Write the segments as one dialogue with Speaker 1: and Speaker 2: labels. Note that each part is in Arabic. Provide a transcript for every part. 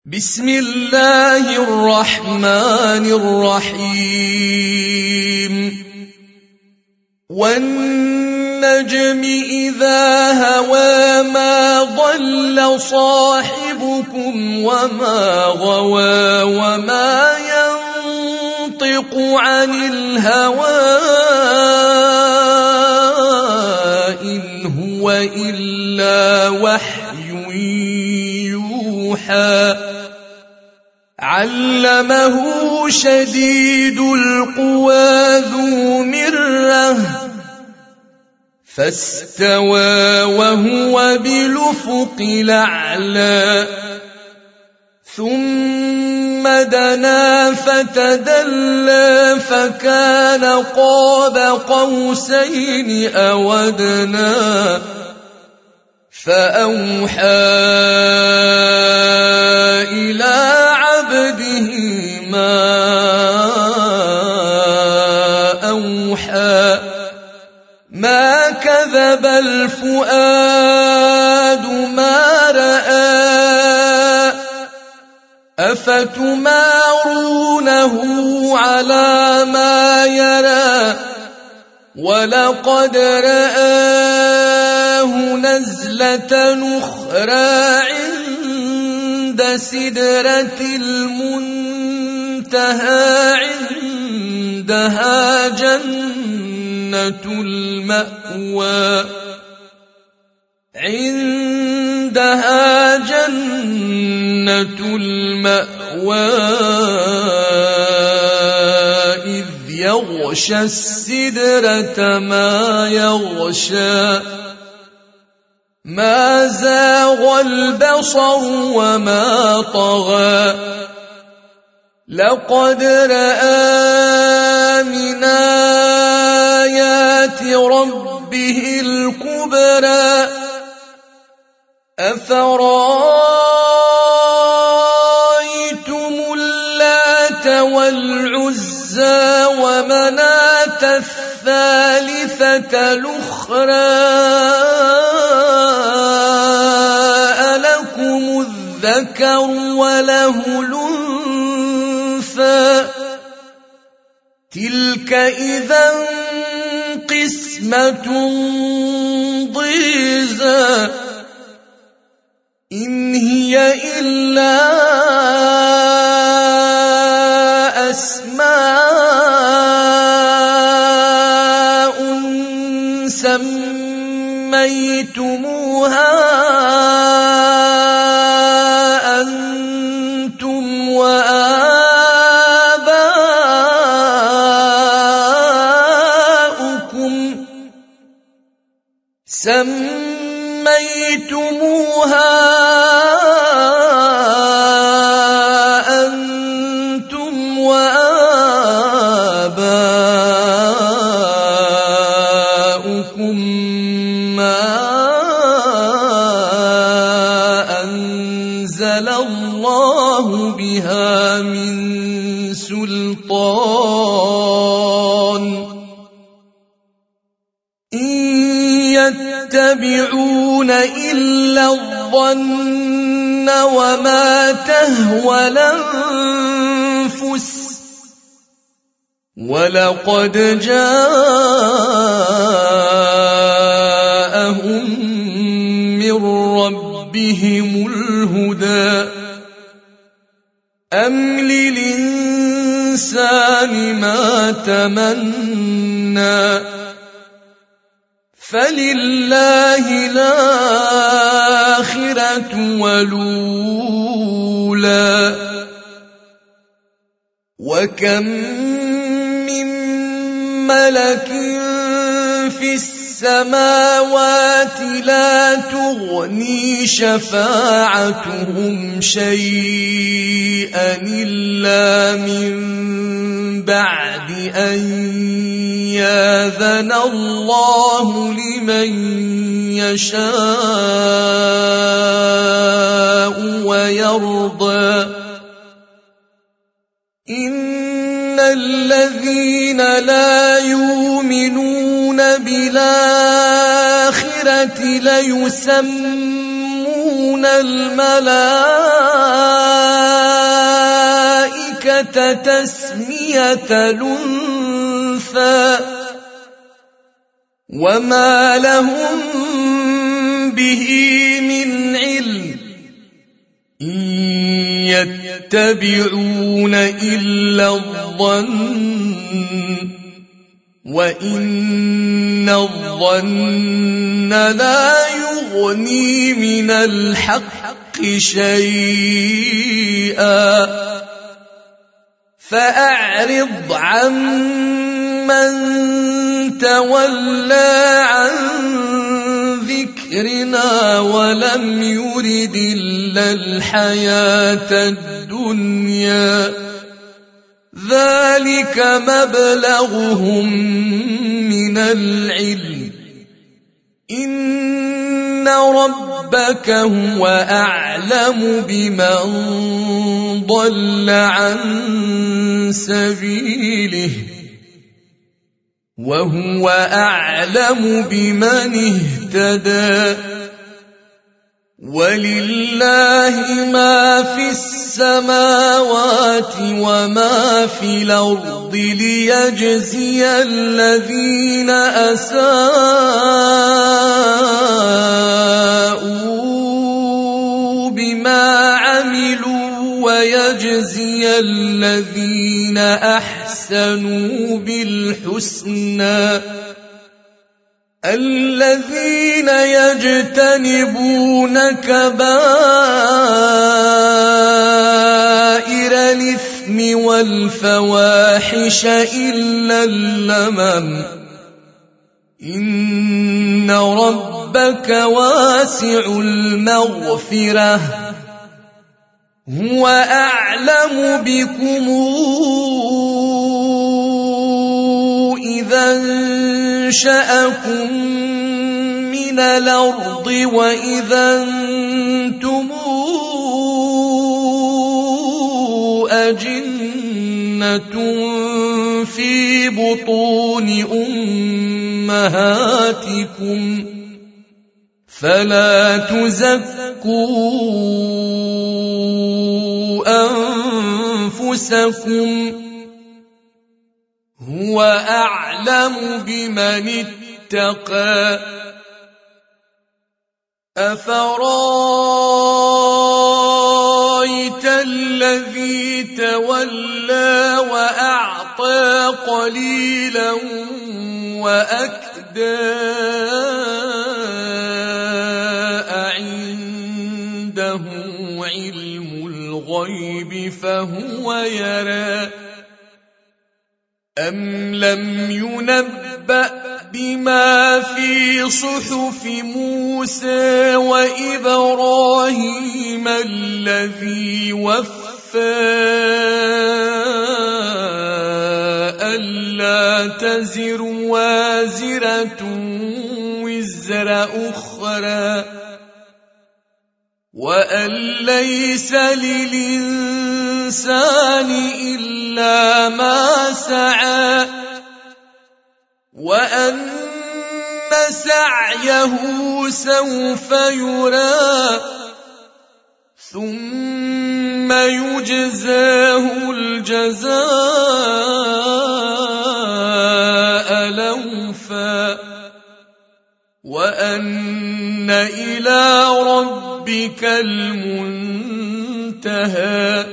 Speaker 1: بسم الله الرحمن الرحيم والنجم إذا هوى ما ضل صاحبكم وما غوى وما ينطق عن الهوى إن هو إلا وحي يوحى علمه شديد القوى ذو مرة فاستوى وهو بالأفق الأعلى ثم دنا فتدلى فكان قاب قوسين أو أدنى فأوحى إلى عبده ما أوحى ما كذب الفؤاد ما رأى أفتمارونه على ما يرى ولقد رآه نزلة أخرى عند سدرة المنتهى عندها جنة المأوى عندها جنة المأوى إذ يغشى السدرة ما يغشى ما زاغ البصر وما طغى لقد رأى من آيات ربه الكبرى أفرأيتم اللات والعزى ومناة الثالثة الأخرى ألكم الذكر وله الأنثى تلك إذا قسمة ضيزى إن هي إلا أسماء سميتموها أنتم وآباؤكم ما أنزل الله بها من سلطان إن يتبعون إلا الظن وما تهوى الأنفس ولقد جاءهم من ربهم الهدى أم للإنسان ما تمنى فلله الآخرة والأولى وكم من ملك في السماوات لا تغني شفاعتهم شيئا إلا من بعد أن يأذن الله لمن يشاء ويرضى إن الذين لا يؤمنون بالآخرة ليسمون الملائكة الملائكة تسمية الأنثى وما لهم به من علم إن يتبعون إلا الظن وإن الظن لا يغني من الحق شيئا فأعرض عمن تولى عن ذكرنا ولم يرد إلا الحياة الدنيا ذلك مبلغهم من العلم إن ربك هو أعلم بمن ضل عن سبيله وهو أعلم بمن اهتدى ولله ما في السماوات وما في الأرض ليجزي الذين أساءوا بما عملوا ويجزي الذين أحسنوا بالحسنى الذين يجتنبون كبائر الإثم والفواحش إلا اللمم إن ربك واسع المغفرة هو أعلم بكم إذا أنشأكم من الأرض وإذا أنتم أجنة في بطون أمهاتكم فلا تزكوا أنفسكم هو أعلم بمن اتقى أفرايت الذي تولى وأعطى قليلا وأكدى أعنده علم الغيب فهو يرى أم لم ينبأ بما في صحف موسى وإبراهيم الذي وفى ألا تزر وازرة وزر أخرى وأن ليس للإنسان إلا ما سعى وأن سعيه سوف يرى ثم يجزاه الجزاء الأوفى وأن إلى ربك المنتهى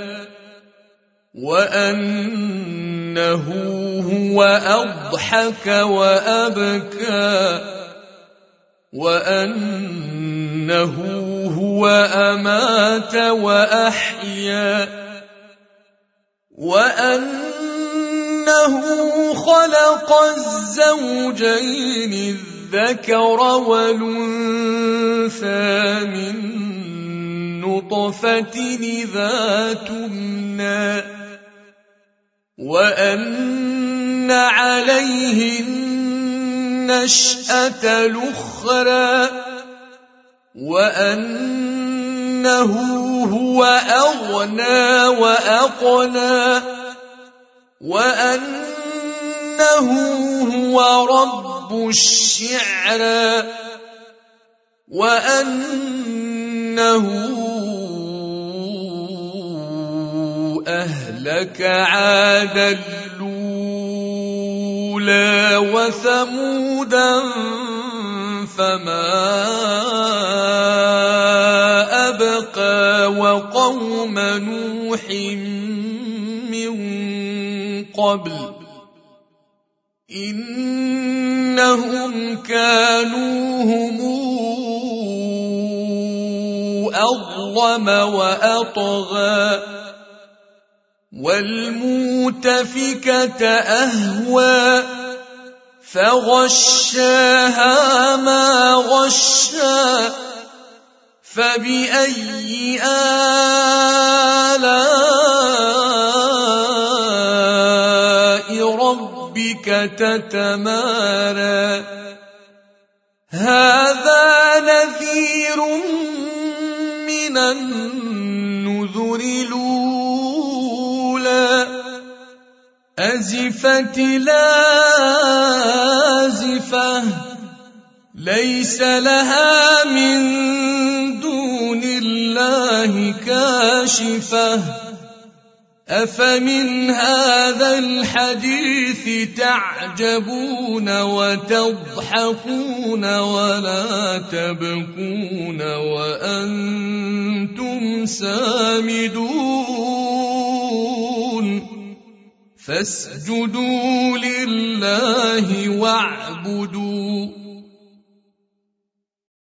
Speaker 1: وأنه هو أضحك وأبكى وأنه هو أمات وأحيا وأنه خلق الزوجين الذكر والأنثى من نطفة إذا تمنى وأن عليه النشأة الأخرى وأنه هو أغنى وأقنى وأنه هو رب الشعرى وأنه أهلك عادا الأولى وثمودا فما أبقى وقوم نوح من قبل إنهم كانوا هم أظلم وأطغى والمؤتفكة أهوى فغشاها ما غشى فبأي آلاء ربك تتمارى هذا نذير من النذر الأولى أزفت لازفة ليس لها من دون الله كاشفة أفمن هذا الحديث تعجبون وتضحكون ولا تبكون وأنتم سامدون فاسجدوا لله واعبدوا